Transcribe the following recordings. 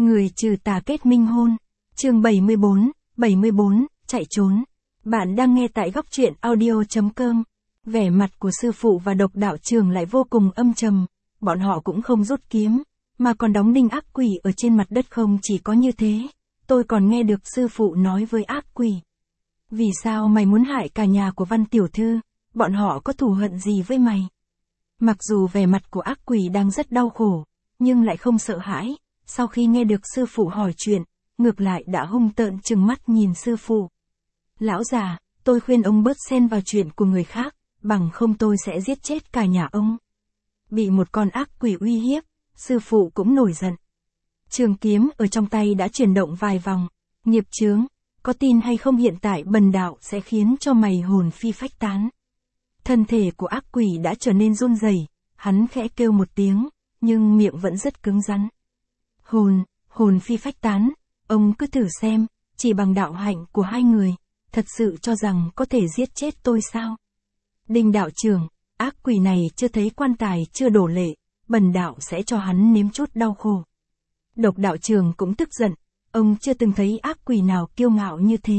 Người trừ tà kết minh hôn. Chương 74, chạy trốn. Bạn đang nghe tại góc truyện audio.com. Vẻ mặt của sư phụ và độc đạo trường lại vô cùng âm trầm. Bọn họ cũng không rút kiếm, mà còn đóng đinh ác quỷ ở trên mặt đất. Không chỉ có như thế, tôi còn nghe được sư phụ nói với ác quỷ. Vì sao mày muốn hại cả nhà của Văn tiểu thư? Bọn họ có thù hận gì với mày? Mặc dù vẻ mặt của ác quỷ đang rất đau khổ, nhưng lại không sợ hãi. Sau khi nghe được sư phụ hỏi chuyện, ngược lại đã hung tợn trừng mắt nhìn sư phụ. Lão già, tôi khuyên ông bớt xen vào chuyện của người khác, bằng không tôi sẽ giết chết cả nhà ông. Bị một con ác quỷ uy hiếp, sư phụ cũng nổi giận. Trường kiếm ở trong tay đã chuyển động vài vòng. Nghiệp chướng, có tin hay không hiện tại bần đạo sẽ khiến cho mày hồn phi phách tán. Thân thể của ác quỷ đã trở nên run rẩy, hắn khẽ kêu một tiếng, nhưng miệng vẫn rất cứng rắn. Hồn phi phách tán, ông cứ thử xem, chỉ bằng đạo hạnh của hai người, thật sự cho rằng có thể giết chết tôi sao? Đinh đạo trưởng, ác quỷ này chưa thấy quan tài chưa đổ lệ, bần đạo sẽ cho hắn nếm chút đau khổ. Độc đạo trưởng cũng tức giận, ông chưa từng thấy ác quỷ nào kiêu ngạo như thế.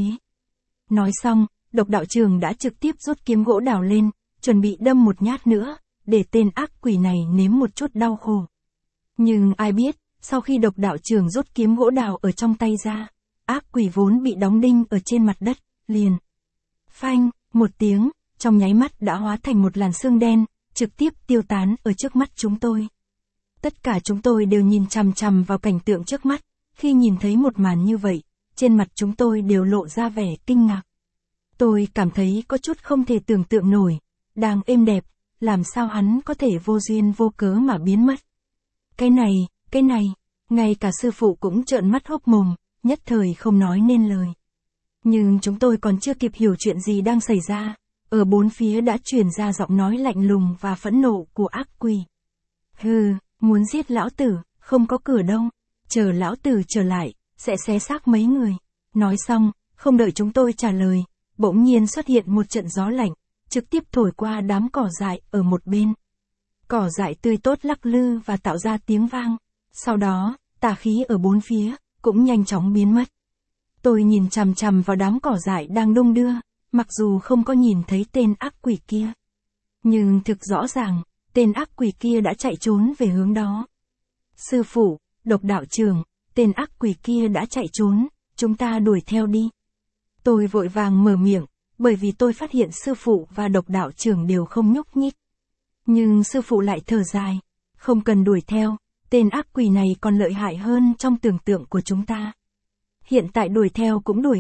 Nói xong, độc đạo trưởng đã trực tiếp rút kiếm gỗ đào lên, chuẩn bị đâm một nhát nữa, để tên ác quỷ này nếm một chút đau khổ. Nhưng ai biết, sau khi độc đạo trưởng rút kiếm gỗ đào ở trong tay ra, ác quỷ vốn bị đóng đinh ở trên mặt đất, liền. Phanh, một tiếng, trong nháy mắt đã hóa thành một làn xương đen, trực tiếp tiêu tán ở trước mắt chúng tôi. Tất cả chúng tôi đều nhìn chằm chằm vào cảnh tượng trước mắt, khi nhìn thấy một màn như vậy, trên mặt chúng tôi đều lộ ra vẻ kinh ngạc. Tôi cảm thấy có chút không thể tưởng tượng nổi, đang êm đẹp, làm sao hắn có thể vô duyên vô cớ mà biến mất. Cái này, ngay cả sư phụ cũng trợn mắt hốc mồm, nhất thời không nói nên lời. Nhưng chúng tôi còn chưa kịp hiểu chuyện gì đang xảy ra, ở bốn phía đã truyền ra giọng nói lạnh lùng và phẫn nộ của ác quỷ. Hừ, muốn giết lão tử, không có cửa đâu, chờ lão tử trở lại, sẽ xé xác mấy người. Nói xong, không đợi chúng tôi trả lời, bỗng nhiên xuất hiện một trận gió lạnh, trực tiếp thổi qua đám cỏ dại ở một bên. Cỏ dại tươi tốt lắc lư và tạo ra tiếng vang. Sau đó, tà khí ở bốn phía, cũng nhanh chóng biến mất. Tôi nhìn chằm chằm vào đám cỏ dại đang đung đưa, mặc dù không có nhìn thấy tên ác quỷ kia. Nhưng thực rõ ràng, tên ác quỷ kia đã chạy trốn về hướng đó. Sư phụ, độc đạo trưởng, tên ác quỷ kia đã chạy trốn, chúng ta đuổi theo đi. Tôi vội vàng mở miệng, bởi vì tôi phát hiện sư phụ và độc đạo trưởng đều không nhúc nhích. Nhưng sư phụ lại thở dài, không cần đuổi theo, tên ác quỷ này còn lợi hại hơn trong tưởng tượng của chúng ta. Hiện tại đuổi theo cũng đuổi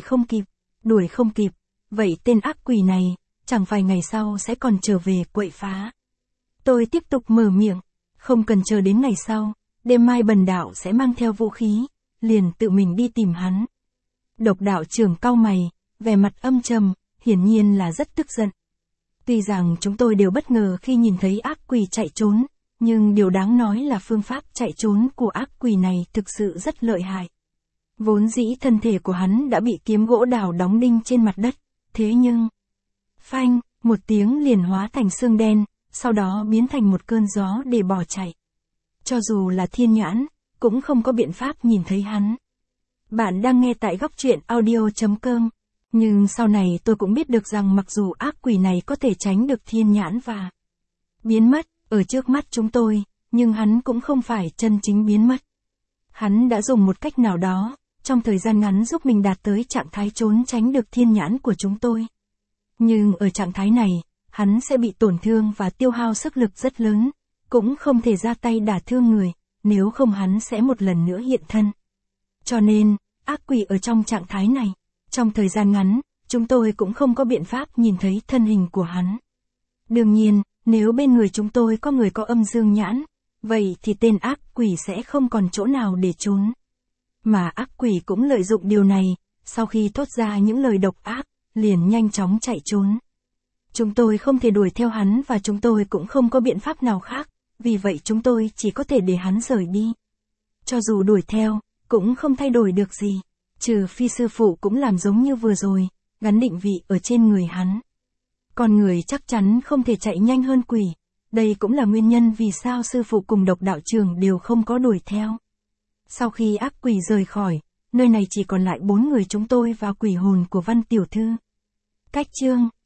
không kịp, vậy tên ác quỷ này, chẳng vài ngày sau sẽ còn trở về quậy phá. Tôi tiếp tục mở miệng, không cần chờ đến ngày sau, đêm mai bần đạo sẽ mang theo vũ khí, liền tự mình đi tìm hắn. Độc đạo trưởng cau mày, vẻ mặt âm trầm, hiển nhiên là rất tức giận. Tuy rằng chúng tôi đều bất ngờ khi nhìn thấy ác quỷ chạy trốn, nhưng điều đáng nói là phương pháp chạy trốn của ác quỷ này thực sự rất lợi hại. Vốn dĩ thân thể của hắn đã bị kiếm gỗ đào đóng đinh trên mặt đất, thế nhưng... Phanh, một tiếng liền hóa thành xương đen, sau đó biến thành một cơn gió để bỏ chạy. Cho dù là thiên nhãn, cũng không có biện pháp nhìn thấy hắn. Bạn đang nghe tại góc truyện audio.com. Nhưng sau này tôi cũng biết được rằng mặc dù ác quỷ này có thể tránh được thiên nhãn và biến mất ở trước mắt chúng tôi, nhưng hắn cũng không phải chân chính biến mất. Hắn đã dùng một cách nào đó, trong thời gian ngắn giúp mình đạt tới trạng thái trốn tránh được thiên nhãn của chúng tôi. Nhưng ở trạng thái này, hắn sẽ bị tổn thương và tiêu hao sức lực rất lớn, cũng không thể ra tay đả thương người, nếu không hắn sẽ một lần nữa hiện thân. Cho nên, ác quỷ ở trong trạng thái này, trong thời gian ngắn, chúng tôi cũng không có biện pháp nhìn thấy thân hình của hắn. Đương nhiên, nếu bên người chúng tôi có người có âm dương nhãn, vậy thì tên ác quỷ sẽ không còn chỗ nào để trốn. Mà ác quỷ cũng lợi dụng điều này, sau khi thốt ra những lời độc ác, liền nhanh chóng chạy trốn. Chúng tôi không thể đuổi theo hắn và chúng tôi cũng không có biện pháp nào khác, vì vậy chúng tôi chỉ có thể để hắn rời đi. Cho dù đuổi theo, cũng không thay đổi được gì, trừ phi sư phụ cũng làm giống như vừa rồi, gắn định vị ở trên người hắn. Con người chắc chắn không thể chạy nhanh hơn quỷ, đây cũng là nguyên nhân vì sao sư phụ cùng độc đạo trưởng đều không có đuổi theo. Sau khi ác quỷ rời khỏi, nơi này chỉ còn lại 4 người chúng tôi và quỷ hồn của Văn tiểu thư. Cách chương